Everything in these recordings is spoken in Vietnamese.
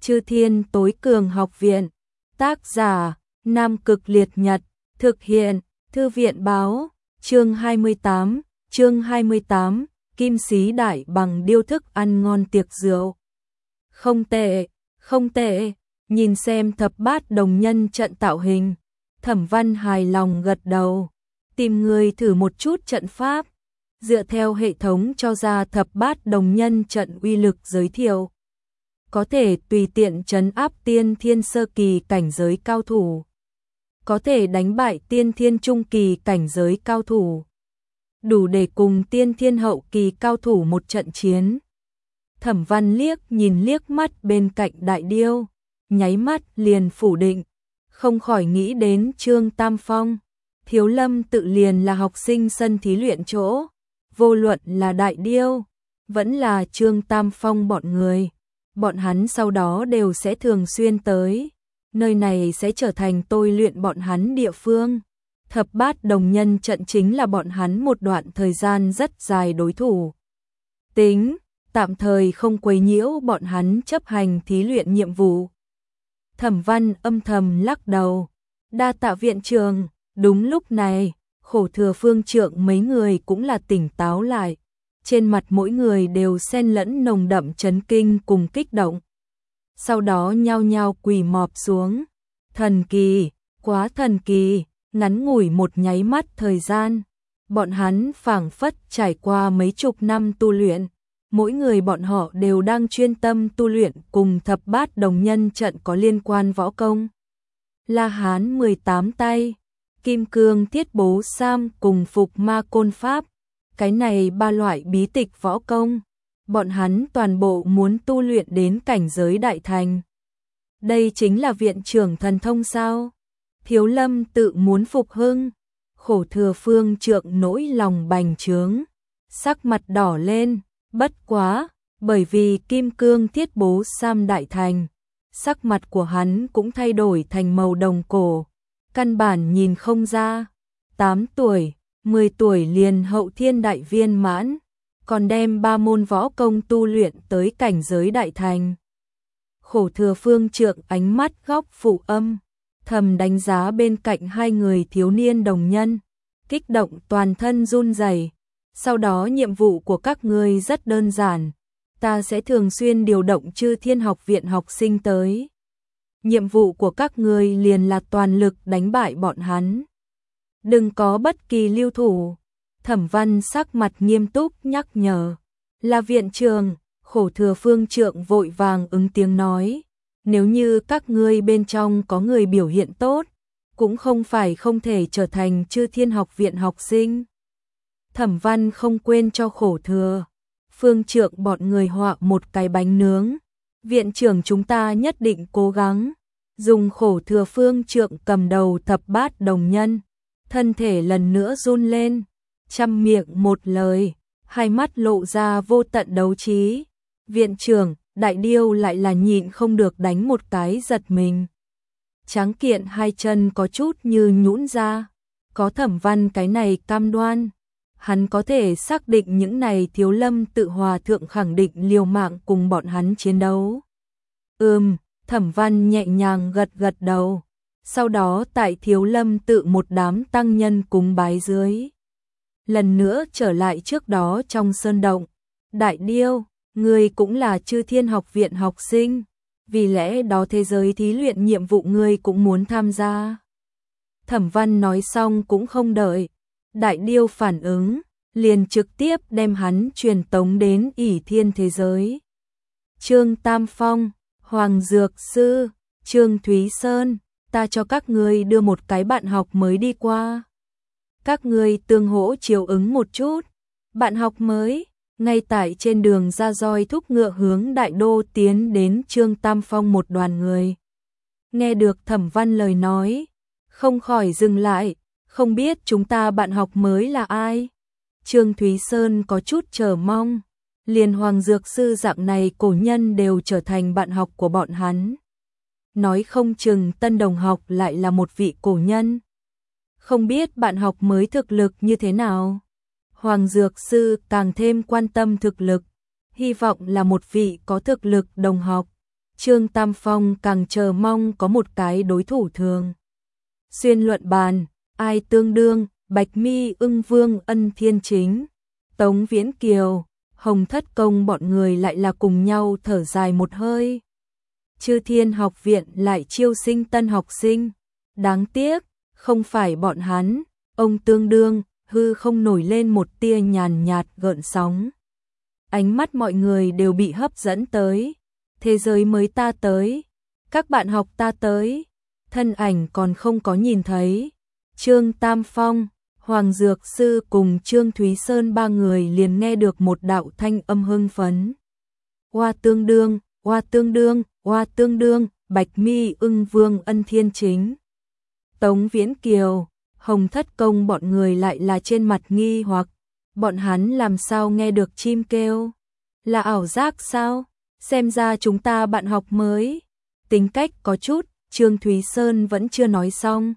Chư Thiên Tối Cường Học Viện. Tác giả: Nam Cực Liệt Nhật. Thực hiện: Thư viện báo. Chương 28, Kim Sĩ Đại Bằng điêu thức ăn ngon tiệc rượu. Không tệ, không tệ, nhìn xem thập bát đồng nhân trận tạo hình. Thẩm Văn hài lòng gật đầu. Tìm người thử một chút trận pháp. Dựa theo hệ thống cho ra thập bát đồng nhân trận uy lực giới thiệu. Có thể tùy tiện trấn áp tiên thiên sơ kỳ cảnh giới cao thủ. Có thể đánh bại tiên thiên trung kỳ cảnh giới cao thủ. Đủ để cùng tiên thiên hậu kỳ cao thủ một trận chiến. Thẩm Văn nhìn liếc mắt bên cạnh Đại Điêu, nháy mắt liền phủ định, không khỏi nghĩ đến Trương Tam Phong. Thiếu Lâm tự liền là học sinh sân thí luyện chỗ, vô luận là Đại Điêu, vẫn là Trương Tam Phong bọn người. Bọn hắn sau đó đều sẽ thường xuyên tới, nơi này sẽ trở thành tôi luyện bọn hắn địa phương. Thập bát đồng nhân trận chính là bọn hắn một đoạn thời gian rất dài đối thủ. Tính, tạm thời không quấy nhiễu bọn hắn chấp hành thí luyện nhiệm vụ. Thẩm Văn âm thầm lắc đầu, đa tạ viện trường. Đúng lúc này, Khổ Thừa Phương Trượng mấy người cũng là tỉnh táo lại. Trên mặt mỗi người đều xen lẫn nồng đậm chấn kinh cùng kích động. Sau đó nhao nhao quỳ mọp xuống. Thần kỳ, quá thần kỳ, ngắn ngủi một nháy mắt thời gian. Bọn hắn phảng phất trải qua mấy chục năm tu luyện. Mỗi người bọn họ đều đang chuyên tâm tu luyện cùng thập bát đồng nhân trận có liên quan võ công. La Hán 18 tay, Kim Cương Thiết Bố Sam cùng Phục Ma Côn Pháp. Cái này ba loại bí tịch võ công, bọn hắn toàn bộ muốn tu luyện đến cảnh giới đại thành. Đây chính là viện trưởng thần thông sao? Thiếu Lâm tự muốn phục hưng. Khổ Thừa Phương Trượng nỗi lòng bành trướng, sắc mặt đỏ lên, bất quá, bởi vì Kim Cương Thiết Bố Sam đại thành, sắc mặt của hắn cũng thay đổi thành màu đồng cổ, căn bản nhìn không ra. 8 tuổi, 10 tuổi liền hậu thiên đại viên mãn, còn đem 3 môn võ công tu luyện tới cảnh giới đại thành. Khổ Thừa Phương Trượng ánh mắt góc phụ âm, thầm đánh giá bên cạnh hai người thiếu niên đồng nhân, kích động toàn thân run rẩy. Sau đó nhiệm vụ của các ngươi rất đơn giản, ta sẽ thường xuyên điều động Chư Thiên Học Viện học sinh tới. Nhiệm vụ của các ngươi liền là toàn lực đánh bại bọn hắn. Đừng có bất kỳ lưu thủ. Thẩm Văn sắc mặt nghiêm túc nhắc nhở. Là viện trường. Khổ Thừa Phương Trượng vội vàng ứng tiếng nói. Nếu như các ngươi bên trong có người biểu hiện tốt, cũng không phải không thể trở thành Chư Thiên Học Viện học sinh. Thẩm Văn không quên cho Khổ Thừa Phương Trượng bọn người họa một cái bánh nướng. Viện trưởng chúng ta nhất định cố gắng. Dùng Khổ Thừa Phương Trượng cầm đầu thập bát đồng nhân, thân thể lần nữa run lên, trăm miệng một lời, hai mắt lộ ra vô tận đấu trí. Viện trưởng, Đại Điêu lại là nhịn không được đánh một cái giật mình. Tráng kiện hai chân có chút như nhũn ra, có Thẩm Văn cái này cam đoan, hắn có thể xác định những này Thiếu Lâm tự hòa thượng khẳng định liều mạng cùng bọn hắn chiến đấu. Thẩm Văn nhẹ nhàng gật gật đầu. Sau đó tại Thiếu Lâm tự một đám tăng nhân cúng bái dưới. Lần nữa trở lại trước đó trong sơn động. Đại Điêu, ngươi cũng là Chư Thiên Học Viện học sinh. Vì lẽ đó thế giới thí luyện nhiệm vụ ngươi cũng muốn tham gia. Thẩm Văn nói xong cũng không đợi Đại Điêu phản ứng, liền trực tiếp đem hắn truyền tống đến ỷ thiên thế giới. Trương Tam Phong, Hoàng Dược Sư, Trương Thúy Sơn, ta cho các ngươi đưa một cái bạn học mới đi qua. Các ngươi tương hỗ chiều ứng một chút. Bạn học mới, ngay tại trên đường ra roi thúc ngựa hướng Đại Đô tiến đến Trương Tam Phong một đoàn người. Nghe được Thẩm Văn lời nói, không khỏi dừng lại, không biết chúng ta bạn học mới là ai. Trương Thúy Sơn có chút chờ mong, liền Hoàng Dược Sư dạng này cổ nhân đều trở thành bạn học của bọn hắn. Nói không chừng tân đồng học lại là một vị cổ nhân. Không biết bạn học mới thực lực như thế nào. Hoàng Dược Sư càng thêm quan tâm thực lực, hy vọng là một vị có thực lực đồng học. Trương Tam Phong càng chờ mong có một cái đối thủ thường xuyên luận bàn, ai tương đương, Bạch Mi Ưng Vương Ân Thiên Chính, Tống Viễn Kiều, Hồng Thất Công bọn người lại là cùng nhau thở dài một hơi. Chư Thiên học viện lại chiêu sinh tân học sinh, đáng tiếc, không phải bọn hắn, ông tương đương, hư không nổi lên một tia nhàn nhạt gợn sóng. Ánh mắt mọi người đều bị hấp dẫn tới, thế giới mới ta tới, các bạn học ta tới, thân ảnh còn không có nhìn thấy. Trương Tam Phong, Hoàng Dược Sư cùng Trương Thúy Sơn ba người liền nghe được một đạo thanh âm hưng phấn. Oa tương đương, oa tương đương, oa tương đương, Bạch Mi Ưng Vương Ân Thiên Chính, Tống Viễn Kiều, Hồng Thất Công bọn người lại là trên mặt nghi hoặc, bọn hắn làm sao nghe được chim kêu? Là ảo giác sao? Xem ra chúng ta bạn học mới. Tính cách có chút, Trương Thúy Sơn vẫn chưa nói xong.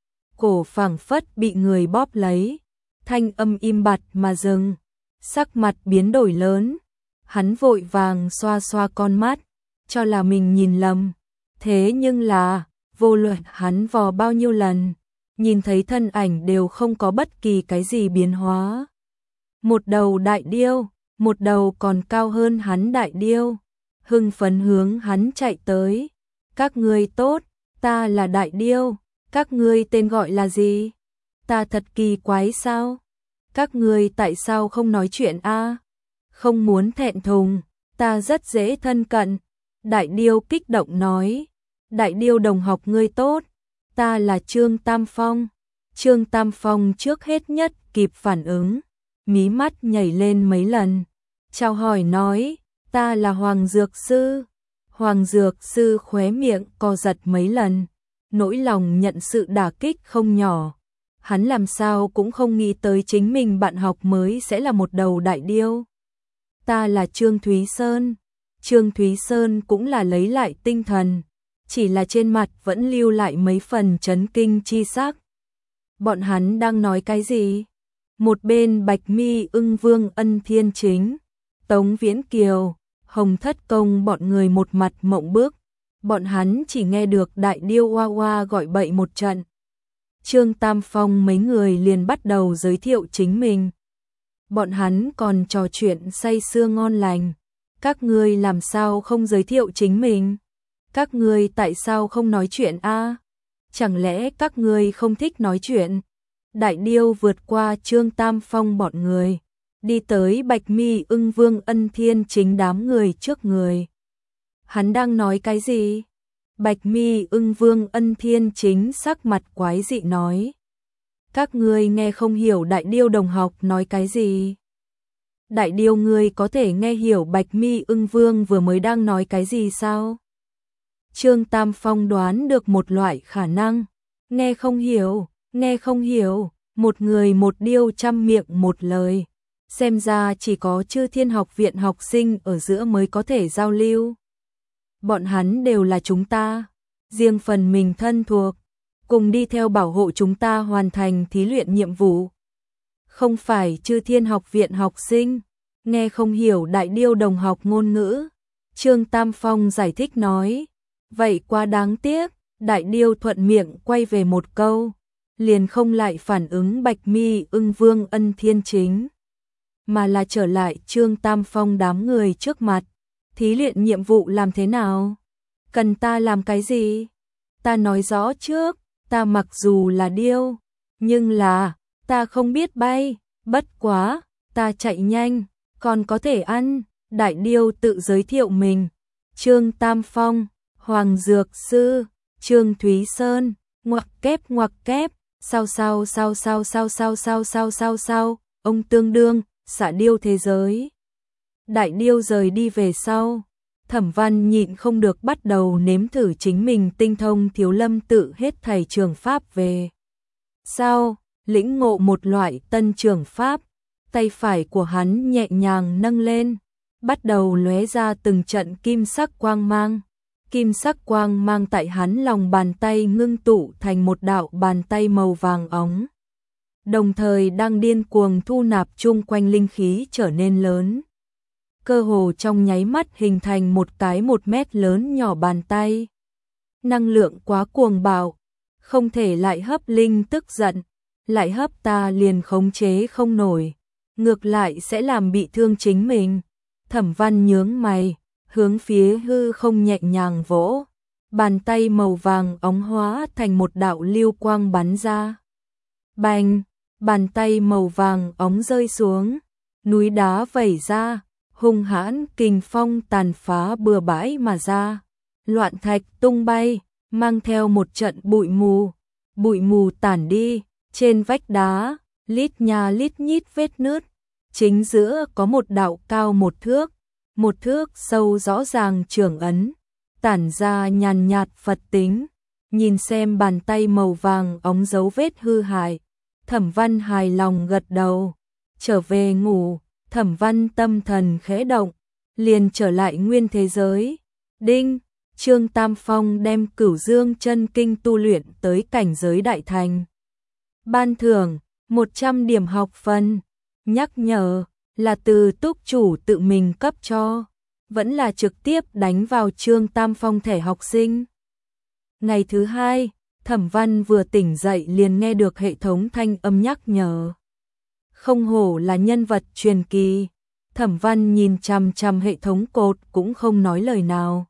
Cổ phảng phất bị người bóp lấy, thanh âm im bặt mà dừng, sắc mặt biến đổi lớn. Hắn vội vàng xoa xoa con mắt, cho là mình nhìn lầm. Thế nhưng là, vô luận hắn vò bao nhiêu lần, nhìn thấy thân ảnh đều không có bất kỳ cái gì biến hóa. Một đầu đại điêu, một đầu còn cao hơn hắn đại điêu, hưng phấn hướng hắn chạy tới. Các ngươi tốt, ta là đại điêu, các ngươi tên gọi là gì? Ta thật kỳ quái sao? Các ngươi tại sao không nói chuyện a? Không muốn thẹn thùng, ta rất dễ thân cận. Đại điêu kích động nói, đại điêu đồng học ngươi tốt, ta là Trương Tam Phong. Trương Tam Phong trước hết nhất kịp phản ứng, mí mắt nhảy lên mấy lần, chào hỏi nói, ta là Hoàng Dược Sư. Hoàng Dược Sư khóe miệng co giật mấy lần, nỗi lòng nhận sự đả kích không nhỏ. Hắn làm sao cũng không nghĩ tới chính mình bạn học mới sẽ là một đầu đại điêu. Ta là Trương Thúy Sơn. Trương Thúy Sơn cũng là lấy lại tinh thần, chỉ là trên mặt vẫn lưu lại mấy phần chấn kinh chi sắc. Bọn hắn đang nói cái gì? Một bên Bạch Mi Ưng Vương Ân Thiên Chính, Tống Viễn Kiều, Hồng Thất Công bọn người một mặt mộng bức, bọn hắn chỉ nghe được đại điêu oa oa gọi bậy một trận. Trương Tam Phong mấy người liền bắt đầu giới thiệu chính mình. Bọn hắn còn trò chuyện say sưa ngon lành. Các ngươi làm sao không giới thiệu chính mình? Các ngươi tại sao không nói chuyện a? Chẳng lẽ các ngươi không thích nói chuyện? Đại điêu vượt qua Trương Tam Phong bọn người, đi tới Bạch Mi Ưng Vương Ân Thiên Chính đám người trước người. Hắn đang nói cái gì? Bạch Mi Ưng Vương Ân Thiên Chính sắc mặt quái dị nói. Các ngươi nghe không hiểu đại điêu đồng học nói cái gì? Đại điêu ngươi có thể nghe hiểu Bạch Mi Ưng Vương vừa mới đang nói cái gì sao? Trương Tam Phong đoán được một loại khả năng. Nghe không hiểu, một người một điêu trăm miệng một lời. Xem ra chỉ có Chư Thiên học viện học sinh ở giữa mới có thể giao lưu. Bọn hắn đều là chúng ta, riêng phần mình thân thuộc, cùng đi theo bảo hộ chúng ta hoàn thành thí luyện nhiệm vụ. Không phải Chư Thiên học viện học sinh, nghe không hiểu đại điêu đồng học ngôn ngữ. Trương Tam Phong giải thích nói, vậy quá đáng tiếc. Đại điêu thuận miệng quay về một câu, liền không lại phản ứng Bạch Mi Ưng Vương Ân Thiên Chính, mà là trở lại Trương Tam Phong đám người trước mặt. Thí luyện nhiệm vụ làm thế nào? Cần ta làm cái gì? Ta nói rõ trước, ta mặc dù là điêu, nhưng là, ta không biết bay, bất quá, ta chạy nhanh, còn có thể ăn. Đại điêu tự giới thiệu mình. Trương Tam Phong, Hoàng Dược Sư, Trương Thúy Sơn, ngoặc kép, sao, ông tương đương, xạ điêu thế giới. Đại điêu rời đi về sau, Thẩm Văn nhịn không được bắt đầu nếm thử chính mình tinh thông Thiếu Lâm tự hết thảy trường pháp về. Sau, lĩnh ngộ một loại tân trường pháp, tay phải của hắn nhẹ nhàng nâng lên, bắt đầu lóe ra từng trận kim sắc quang mang. Kim sắc quang mang tại hắn lòng bàn tay ngưng tụ thành một đạo bàn tay màu vàng óng. Đồng thời đang điên cuồng thu nạp chung quanh linh khí trở nên lớn. cơ hồ trong nháy mắt hình thành một cái 1 mét lớn nhỏ bàn tay. Năng lượng quá cuồng bạo, không thể lại hấp Linh tức giận, lại hấp ta liền khống chế không nổi, ngược lại sẽ làm bị thương chính mình. Thẩm Văn nhướng mày, hướng phía hư không nhẹ nhàng vỗ, bàn tay màu vàng óng hóa thành một đạo lưu quang bắn ra. Bành, bàn tay màu vàng óng rơi xuống, núi đá vẩy ra, hung hãn kình phong tàn phá bừa bãi mà ra, loạn thạch tung bay, mang theo một trận bụi mù tản đi, trên vách đá, lít nha lít nhít vết nứt, chính giữa có một đạo cao 1 thước sâu rõ ràng trưởng ấn, tản ra nhàn nhạt Phật tính, nhìn xem bàn tay màu vàng óng dấu vết hư hại, Thẩm Văn hài lòng gật đầu, trở về ngủ. Thẩm Văn tâm thần khẽ động, liền trở lại nguyên thế giới. Đinh, Trương Tam Phong đem Cửu Dương Chân Kinh tu luyện tới cảnh giới đại thành. Ban thưởng 100 điểm học phần. Nhắc nhở là từ túc chủ tự mình cấp cho, vẫn là trực tiếp đánh vào Trương Tam Phong thẻ học sinh. Ngày thứ hai, Thẩm Văn vừa tỉnh dậy liền nghe được hệ thống thanh âm nhắc nhở. Không hổ là nhân vật truyền kỳ, Thẩm Văn nhìn chằm chằm hệ thống cột cũng không nói lời nào,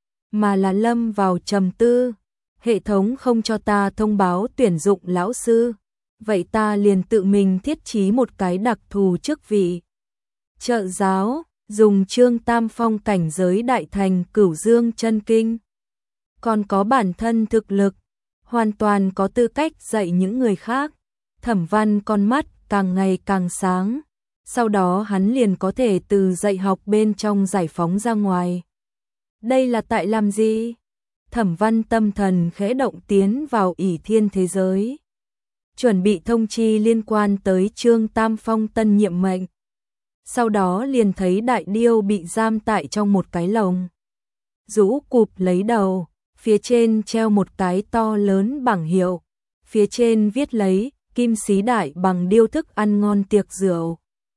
mà là lâm vào trầm tư. Hệ thống không cho ta thông báo tuyển dụng lão sư, vậy ta liền tự mình thiết trí một cái đặc thù chức vị. Trợ giáo, dùng Trương Tam Phong cảnh giới đại thành Cửu Dương Chân Kinh, còn có bản thân thực lực, hoàn toàn có tư cách dạy những người khác. Thẩm Văn con mắt càng ngày càng sáng, sau đó hắn liền có thể từ dạy học bên trong giải phóng ra ngoài. Đây là tại làm gì? Thẩm Văn tâm thần khẽ động tiến vào ỷ thiên thế giới, chuẩn bị thông chi liên quan tới Trương Tam Phong tân nhiệm mệnh. Sau đó liền thấy đại điêu bị giam tại trong một cái lồng, rũ cụp lấy đầu, phía trên treo một cái to lớn bảng hiệu, phía trên viết lấy Kim Xí Đại Bằng điêu thức ăn ngon tiệc rượu.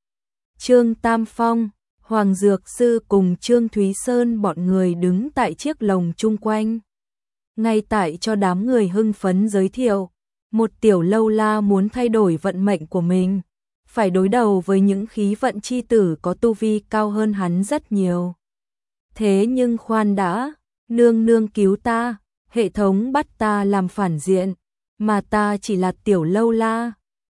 Trương Tam Phong, Hoàng Dược Sư cùng Trương Thúy Sơn bọn người đứng tại chiếc lồng chung quanh. Ngay tại cho đám người hưng phấn giới thiệu, một tiểu lâu la muốn thay đổi vận mệnh của mình, phải đối đầu với những khí vận chi tử có tu vi cao hơn hắn rất nhiều. Thế nhưng khoan đã, nương nương cứu ta, hệ thống bắt ta làm phản diện, mà ta chỉ là tiểu lâu la,